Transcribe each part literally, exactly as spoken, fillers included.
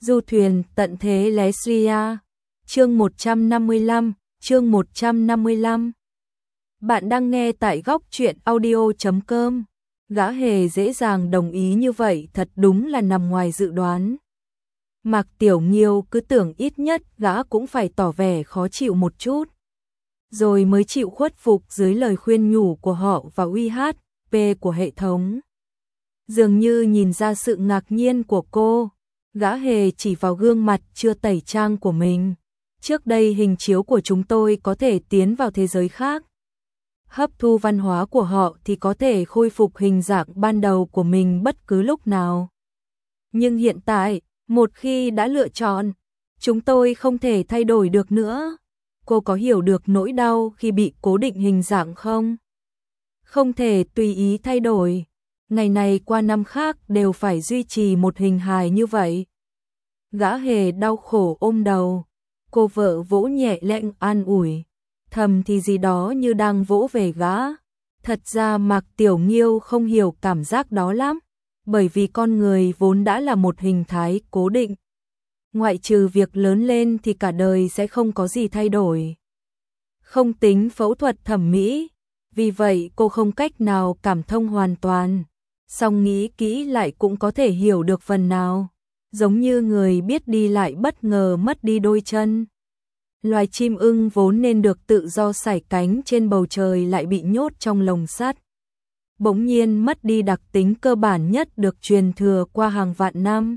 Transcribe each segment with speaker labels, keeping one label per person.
Speaker 1: Du thuyền tận thế Leslia. Chương một trăm năm mươi lăm, chương một trăm năm mươi lăm. Bạn đang nghe tại góc truyện audio chấm com. Gã hề dễ dàng đồng ý như vậy thật đúng là nằm ngoài dự đoán. Mạc Tiểu Nghiêu cứ tưởng ít nhất gã cũng phải tỏ vẻ khó chịu một chút, rồi mới chịu khuất phục dưới lời khuyên nhủ của họ và u hát pê của hệ thống. Dường như nhìn ra sự ngạc nhiên của cô, gã hề chỉ vào gương mặt chưa tẩy trang của mình. Trước đây hình chiếu của chúng tôi có thể tiến vào thế giới khác, hấp thu văn hóa của họ thì có thể khôi phục hình dạng ban đầu của mình bất cứ lúc nào. Nhưng hiện tại, một khi đã lựa chọn, chúng tôi không thể thay đổi được nữa. Cô có hiểu được nỗi đau khi bị cố định hình dạng không? Không thể tùy ý thay đổi. Ngày này qua năm khác đều phải duy trì một hình hài như vậy. Gã hề đau khổ ôm đầu. Cô vợ vỗ nhẹ lệnh an ủi, thầm thì gì đó như đang vỗ về gã. Thật ra Mạc Tiểu Nghiêu không hiểu cảm giác đó lắm, bởi vì con người vốn đã là một hình thái cố định. Ngoại trừ việc lớn lên thì cả đời sẽ không có gì thay đổi. Không tính phẫu thuật thẩm mỹ, vì vậy cô không cách nào cảm thông hoàn toàn. Song nghĩ kỹ lại cũng có thể hiểu được phần nào. Giống như người biết đi lại bất ngờ mất đi đôi chân. Loài chim ưng vốn nên được tự do sải cánh trên bầu trời lại bị nhốt trong lồng sắt. Bỗng nhiên mất đi đặc tính cơ bản nhất được truyền thừa qua hàng vạn năm.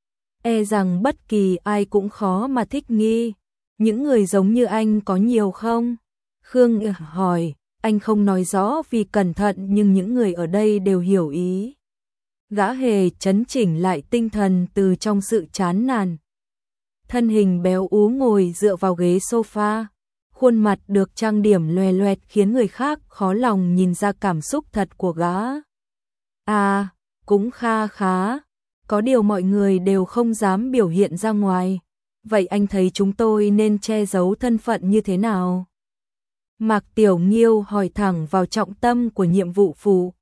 Speaker 1: E rằng bất kỳ ai cũng khó mà thích nghi. Những người giống như anh có nhiều không? Khương hỏi, anh không nói rõ vì cẩn thận nhưng những người ở đây đều hiểu ý. Gã hề chấn chỉnh lại tinh thần từ trong sự chán nản. Thân hình béo ú ngồi dựa vào ghế sofa, khuôn mặt được trang điểm loè loẹt khiến người khác khó lòng nhìn ra cảm xúc thật của gã. À, cũng kha khá, có điều mọi người đều không dám biểu hiện ra ngoài. Vậy anh thấy chúng tôi nên che giấu thân phận như thế nào? Mạc Tiểu Nghiêu hỏi thẳng vào trọng tâm của nhiệm vụ phụ.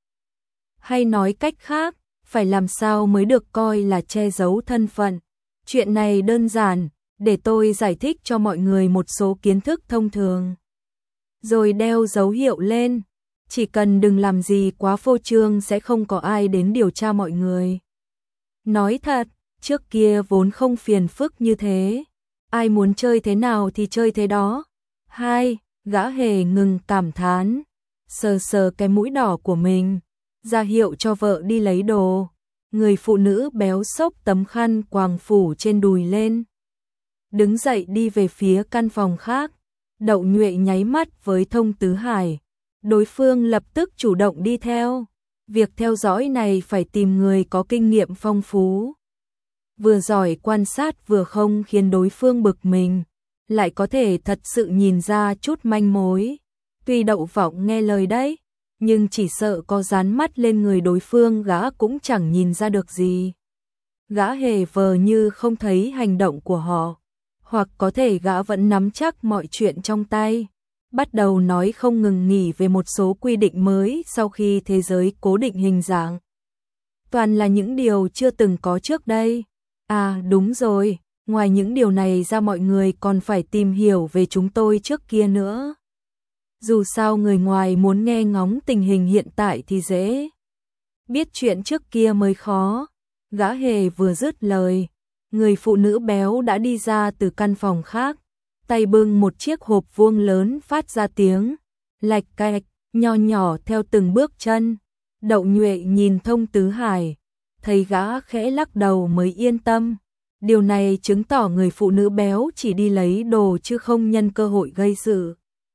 Speaker 1: Hay nói cách khác, phải làm sao mới được coi là che giấu thân phận? Chuyện này đơn giản, để tôi giải thích cho mọi người một số kiến thức thông thường. Rồi đeo dấu hiệu lên, chỉ cần đừng làm gì quá phô trương sẽ không có ai đến điều tra mọi người. Nói thật, trước kia vốn không phiền phức như thế. Ai muốn chơi thế nào thì chơi thế đó. Hai, gã hề ngừng cảm thán, sờ sờ cái mũi đỏ của mình, ra hiệu cho vợ đi lấy đồ. Người phụ nữ béo xốc tấm khăn quàng phủ trên đùi lên, đứng dậy đi về phía căn phòng khác. Đậu Nhuệ nháy mắt với Thông Tứ Hải, đối phương lập tức chủ động đi theo. Việc theo dõi này phải tìm người có kinh nghiệm phong phú, vừa giỏi quan sát vừa không khiến đối phương bực mình, lại có thể thật sự nhìn ra chút manh mối. Tuy Đậu Vọng nghe lời đấy, nhưng chỉ sợ có dán mắt lên người đối phương gã cũng chẳng nhìn ra được gì. Gã hề vờ như không thấy hành động của họ, hoặc có thể gã vẫn nắm chắc mọi chuyện trong tay. Bắt đầu nói không ngừng nghỉ về một số quy định mới sau khi thế giới cố định hình dạng. Toàn là những điều chưa từng có trước đây. À đúng rồi, ngoài những điều này ra mọi người còn phải tìm hiểu về chúng tôi trước kia nữa. Dù sao người ngoài muốn nghe ngóng tình hình hiện tại thì dễ, biết chuyện trước kia mới khó. Gã hề vừa dứt lời, người phụ nữ béo đã đi ra từ căn phòng khác, tay bưng một chiếc hộp vuông lớn phát ra tiếng lạch cạch nho nhỏ theo từng bước chân. Đậu Nhuệ nhìn Thông Tứ Hải, thấy gã khẽ lắc đầu mới yên tâm. Điều này chứng tỏ người phụ nữ béo chỉ đi lấy đồ chứ không nhân cơ hội gây sự.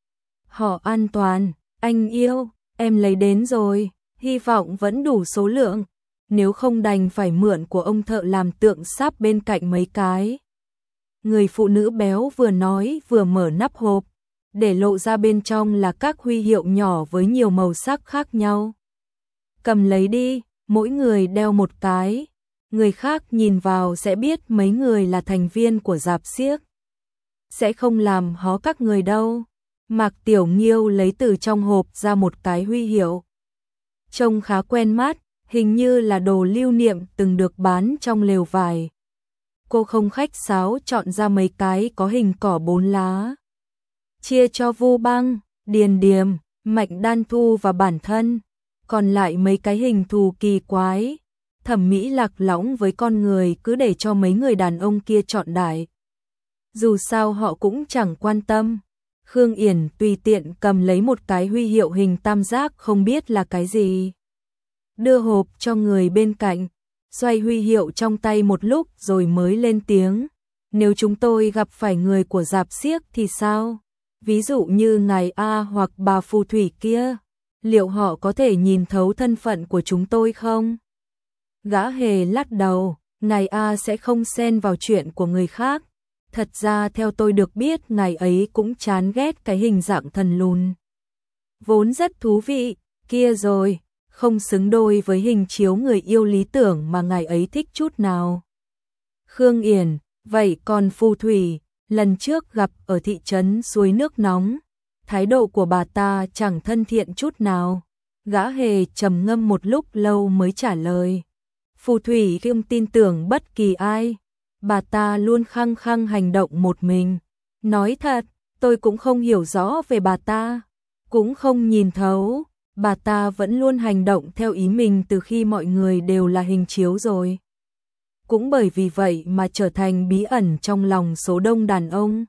Speaker 1: Họ an toàn, anh yêu, em lấy đến rồi, hy vọng vẫn đủ số lượng, nếu không đành phải mượn của ông thợ làm tượng sáp bên cạnh mấy cái. Người phụ nữ béo vừa nói vừa mở nắp hộp, để lộ ra bên trong là các huy hiệu nhỏ với nhiều màu sắc khác nhau. Cầm lấy đi, mỗi người đeo một cái, người khác nhìn vào sẽ biết mấy người là thành viên của rạp xiếc. Sẽ không làm hó các người đâu. Mạc Tiểu Nghiêu lấy từ trong hộp ra một cái huy hiệu. Trông khá quen mắt, hình như là đồ lưu niệm từng được bán trong lều vải. Cô không khách sáo chọn ra mấy cái có hình cỏ bốn lá. Chia cho Vu Băng, Điền Điềm, Mạnh Đan Thu và bản thân. Còn lại mấy cái hình thù kỳ quái, thẩm mỹ lạc lõng với con người cứ để cho mấy người đàn ông kia chọn đại. Dù sao họ cũng chẳng quan tâm. Khương Yển tùy tiện cầm lấy một cái huy hiệu hình tam giác không biết là cái gì. Đưa hộp cho người bên cạnh, xoay huy hiệu trong tay một lúc rồi mới lên tiếng. Nếu chúng tôi gặp phải người của rạp xiếc thì sao? Ví dụ như ngài A hoặc bà phù thủy kia, liệu họ có thể nhìn thấu thân phận của chúng tôi không? Gã Hề lắc đầu, ngài A sẽ không xen vào chuyện của người khác. Thật ra theo tôi được biết ngài ấy cũng chán ghét cái hình dạng thần lùn. Vốn rất thú vị, kia rồi, không xứng đôi với hình chiếu người yêu lý tưởng mà ngài ấy thích chút nào. Khương Yển, vậy còn phù thủy, lần trước gặp ở thị trấn suối nước nóng, thái độ của bà ta chẳng thân thiện chút nào. Gã Hề trầm ngâm một lúc lâu mới trả lời. Phù thủy không tin tưởng bất kỳ ai. Bà ta luôn khăng khăng hành động một mình. Nói thật, tôi cũng không hiểu rõ về bà ta, cũng không nhìn thấu. Bà ta vẫn luôn hành động theo ý mình từ khi mọi người đều là hình chiếu rồi. Cũng bởi vì vậy mà trở thành bí ẩn trong lòng số đông đàn ông.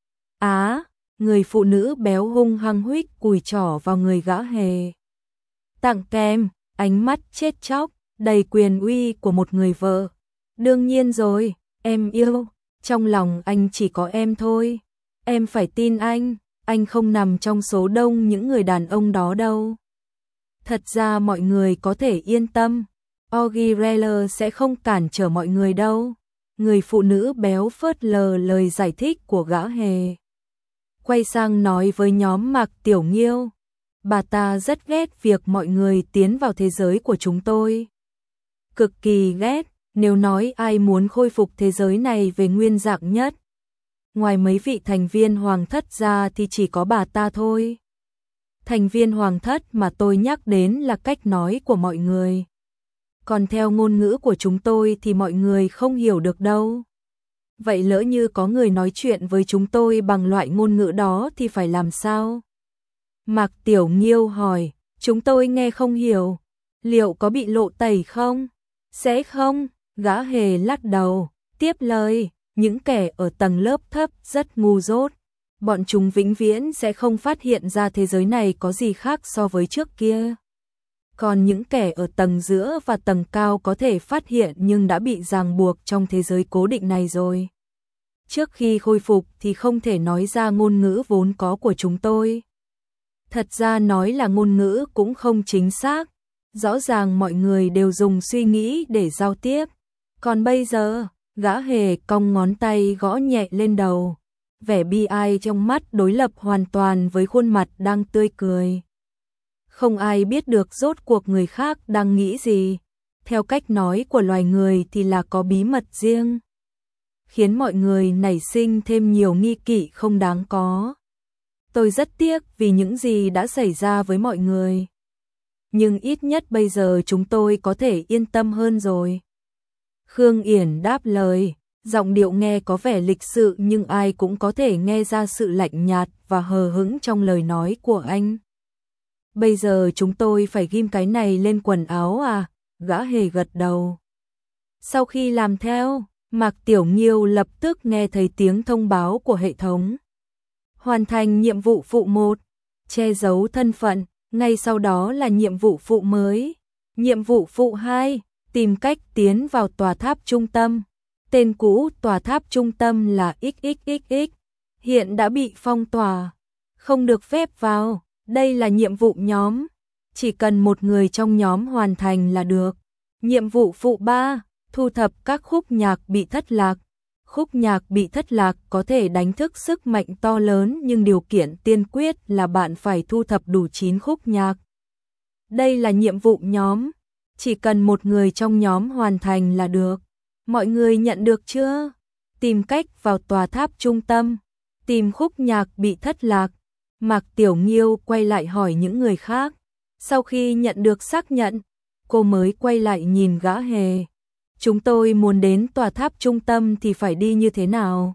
Speaker 1: Á, người phụ nữ béo hung hăng huých cùi trỏ vào người Gã Hề. Tặng kem, ánh mắt chết chóc, đầy quyền uy của một người vợ. Đương nhiên rồi, em yêu, trong lòng anh chỉ có em thôi. Em phải tin anh, anh không nằm trong số đông những người đàn ông đó đâu. Thật ra mọi người có thể yên tâm, Ogirella sẽ không cản trở mọi người đâu. Người phụ nữ béo phớt lờ lời giải thích của Gã Hề. Quay sang nói với nhóm Mạc Tiểu Nghiêu. Bà ta rất ghét việc mọi người tiến vào thế giới của chúng tôi. Cực kỳ ghét, nếu nói ai muốn khôi phục thế giới này về nguyên dạng nhất. Ngoài mấy vị thành viên hoàng thất ra thì chỉ có bà ta thôi. Thành viên hoàng thất mà tôi nhắc đến là cách nói của mọi người. Còn theo ngôn ngữ của chúng tôi thì mọi người không hiểu được đâu. Vậy lỡ như có người nói chuyện với chúng tôi bằng loại ngôn ngữ đó thì phải làm sao? Mạc Tiểu Nghiêu hỏi, chúng tôi nghe không hiểu, liệu có bị lộ tẩy không? Sẽ không, Gã Hề lắc đầu, tiếp lời, những kẻ ở tầng lớp thấp rất ngu dốt. Bọn chúng vĩnh viễn sẽ không phát hiện ra thế giới này có gì khác so với trước kia. Còn những kẻ ở tầng giữa và tầng cao có thể phát hiện nhưng đã bị ràng buộc trong thế giới cố định này rồi. Trước khi khôi phục thì không thể nói ra ngôn ngữ vốn có của chúng tôi. Thật ra nói là ngôn ngữ cũng không chính xác. Rõ ràng mọi người đều dùng suy nghĩ để giao tiếp. Còn bây giờ, Gã Hề cong ngón tay gõ nhẹ lên đầu. Vẻ bi ai trong mắt đối lập hoàn toàn với khuôn mặt đang tươi cười. Không ai biết được rốt cuộc người khác đang nghĩ gì. Theo cách nói của loài người thì là có bí mật riêng. Khiến mọi người nảy sinh thêm nhiều nghi kỵ không đáng có. Tôi rất tiếc vì những gì đã xảy ra với mọi người. Nhưng ít nhất bây giờ chúng tôi có thể yên tâm hơn rồi. Khương Yển đáp lời, giọng điệu nghe có vẻ lịch sự nhưng ai cũng có thể nghe ra sự lạnh nhạt và hờ hững trong lời nói của anh. Bây giờ chúng tôi phải ghim cái này lên quần áo à? Gã Hề gật đầu. Sau khi làm theo, Mạc Tiểu Nghiêu lập tức nghe thấy tiếng thông báo của hệ thống. Hoàn thành nhiệm vụ phụ một, che giấu thân phận, ngay sau đó là nhiệm vụ phụ mới. Nhiệm vụ phụ hai, tìm cách tiến vào tòa tháp trung tâm. Tên cũ tòa tháp trung tâm là ích ích ích ích, hiện đã bị phong tỏa, không được phép vào. Đây là nhiệm vụ nhóm, chỉ cần một người trong nhóm hoàn thành là được. Nhiệm vụ phụ ba, thu thập các khúc nhạc bị thất lạc. Khúc nhạc bị thất lạc có thể đánh thức sức mạnh to lớn nhưng điều kiện tiên quyết là bạn phải thu thập đủ chín khúc nhạc. Đây là nhiệm vụ nhóm, chỉ cần một người trong nhóm hoàn thành là được. Mọi người nhận được chưa? Tìm cách vào tòa tháp trung tâm, tìm khúc nhạc bị thất lạc. Mạc Tiểu Nghiêu quay lại hỏi những người khác. Sau khi nhận được xác nhận, cô mới quay lại nhìn Gã Hề. Chúng tôi muốn đến tòa tháp trung tâm thì phải đi như thế nào?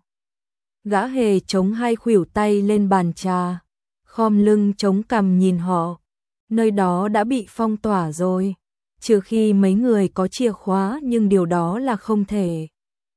Speaker 1: Gã hề chống hai khuỷu tay lên bàn trà, khom lưng chống cằm nhìn họ. Nơi đó đã bị phong tỏa rồi, trừ khi mấy người có chìa khóa, nhưng điều đó là không thể.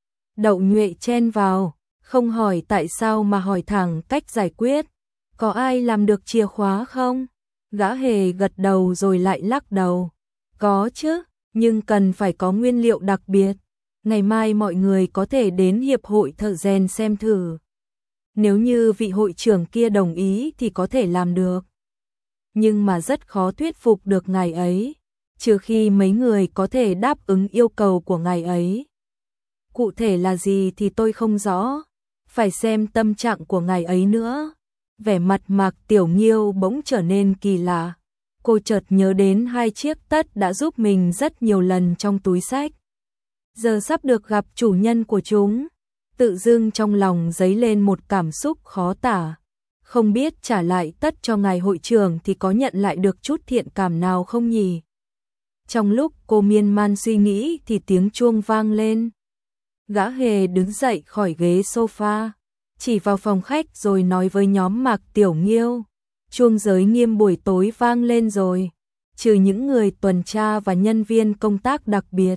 Speaker 1: Đậu Nhuệ chen vào, không hỏi tại sao mà hỏi thẳng cách giải quyết. Có ai làm được chìa khóa không? Gã hề gật đầu rồi lại lắc đầu. Có chứ, nhưng cần phải có nguyên liệu đặc biệt. Ngày mai mọi người có thể đến hiệp hội thợ rèn xem thử. Nếu như vị hội trưởng kia đồng ý thì có thể làm được. Nhưng mà rất khó thuyết phục được ngài ấy, trừ khi mấy người có thể đáp ứng yêu cầu của ngài ấy. Cụ thể là gì thì tôi không rõ, phải xem tâm trạng của ngài ấy nữa. Vẻ mặt Mạc Tiểu Nghiêu bỗng trở nên kỳ lạ. Cô chợt nhớ đến hai chiếc tất đã giúp mình rất nhiều lần trong túi xách. Giờ sắp được gặp chủ nhân của chúng, tự dưng trong lòng dấy lên một cảm xúc khó tả. Không biết trả lại tất cho ngài hội trưởng thì có nhận lại được chút thiện cảm nào không nhỉ? Trong lúc cô miên man suy nghĩ thì tiếng chuông vang lên. Gã hề đứng dậy khỏi ghế sofa, chỉ vào phòng khách rồi nói với nhóm Mạc Tiểu Nghiêu. Chuông giới nghiêm buổi tối vang lên rồi, trừ những người tuần tra và nhân viên công tác đặc biệt.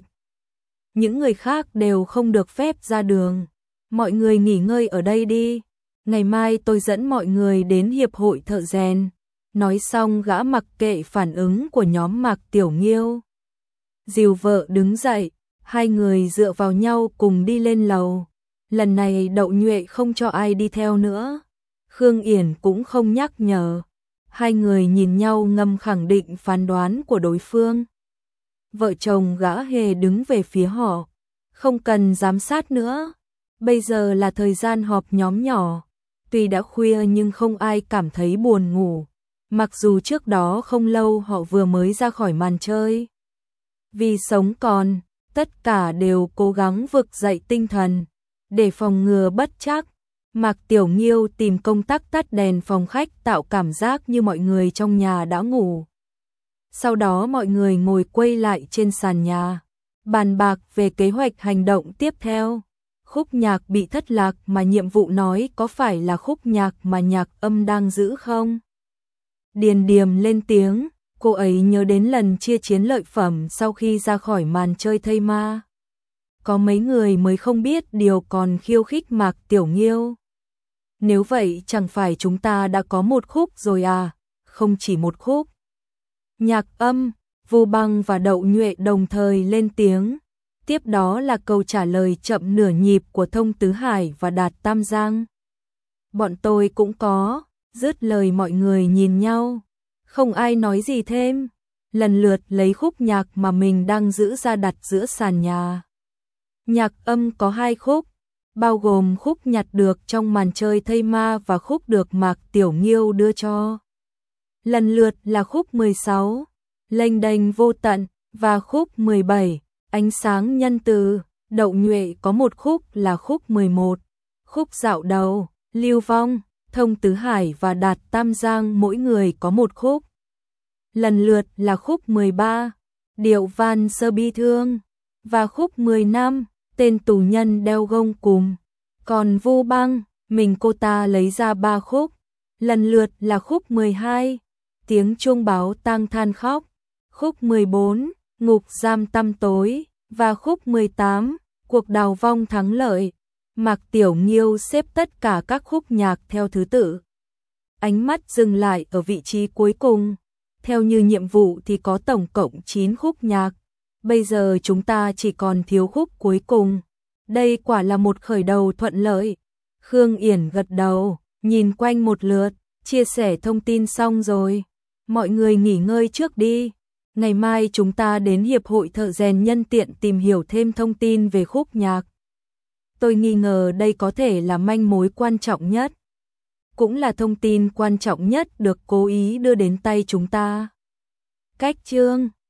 Speaker 1: Những người khác đều không được phép ra đường. Mọi người nghỉ ngơi ở đây đi. Ngày mai tôi dẫn mọi người đến hiệp hội thợ rèn. Nói xong gã mặc kệ phản ứng của nhóm Mạc Tiểu Nghiêu. Dìu vợ đứng dậy, hai người dựa vào nhau cùng đi lên lầu. Lần này Đậu Nhuệ không cho ai đi theo nữa. Khương Yển cũng không nhắc nhở. Hai người nhìn nhau ngầm khẳng định phán đoán của đối phương. Vợ chồng gã hề đứng về phía họ. Không cần giám sát nữa. Bây giờ là thời gian họp nhóm nhỏ. Tuy đã khuya nhưng không ai cảm thấy buồn ngủ. Mặc dù trước đó không lâu họ vừa mới ra khỏi màn chơi. Vì sống còn, tất cả đều cố gắng vực dậy tinh thần. Để phòng ngừa bất trắc, Mạc Tiểu Nghiêu tìm công tắc tắt đèn phòng khách tạo cảm giác như mọi người trong nhà đã ngủ. Sau đó mọi người ngồi quây lại trên sàn nhà, bàn bạc về kế hoạch hành động tiếp theo. Khúc nhạc bị thất lạc mà nhiệm vụ nói có phải là khúc nhạc mà nhạc âm đang giữ không? Điền Điềm lên tiếng, cô ấy nhớ đến lần chia chiến lợi phẩm sau khi ra khỏi màn chơi thây ma. Có mấy người mới không biết điều còn khiêu khích Mạc Tiểu Nghiêu. Nếu vậy chẳng phải chúng ta đã có một khúc rồi à? Không chỉ một khúc. Nhạc âm, Vu Băng và Đậu Nhuệ đồng thời lên tiếng. Tiếp đó là câu trả lời chậm nửa nhịp của Thông Tứ Hải và Đạt Tam Giang. Bọn tôi cũng có. Dứt lời mọi người nhìn nhau. Không ai nói gì thêm. Lần lượt lấy khúc nhạc mà mình đang giữ ra đặt giữa sàn nhà. Nhạc âm có hai khúc, bao gồm khúc nhặt được trong màn chơi thây ma và khúc được Mạc Tiểu Nghiêu đưa cho. Lần lượt là khúc mười sáu, Lênh Đênh Vô Tận, và khúc mười bảy, Ánh Sáng Nhân Từ. Đậu Nhuệ có một khúc là khúc mười một, khúc dạo đầu, Lưu Vong. Thông Tứ Hải và Đạt Tam Giang mỗi người có một khúc. Lần lượt là khúc mười ba, Điệu Van Sơ Bi Thương, và khúc mười lăm, Tên Tù Nhân Đeo Gông Cùm. Còn Vu Băng, mình cô ta lấy ra ba khúc. Lần lượt là khúc mười hai, Tiếng Chuông Báo Tang Than Khóc, khúc mười bốn, Ngục Giam Tăm Tối, và khúc mười tám, Cuộc Đào Vong Thắng Lợi. Mạc Tiểu Nghiêu xếp tất cả các khúc nhạc theo thứ tự. Ánh mắt dừng lại ở vị trí cuối cùng. Theo như nhiệm vụ thì có tổng cộng chín khúc nhạc. Bây giờ chúng ta chỉ còn thiếu khúc cuối cùng. Đây quả là một khởi đầu thuận lợi. Khương Yển gật đầu, nhìn quanh một lượt, chia sẻ thông tin xong rồi. Mọi người nghỉ ngơi trước đi. Ngày mai chúng ta đến Hiệp hội Thợ rèn nhân tiện tìm hiểu thêm thông tin về khúc nhạc. Tôi nghi ngờ đây có thể là manh mối quan trọng nhất. Cũng là thông tin quan trọng nhất được cố ý đưa đến tay chúng ta. Cách chương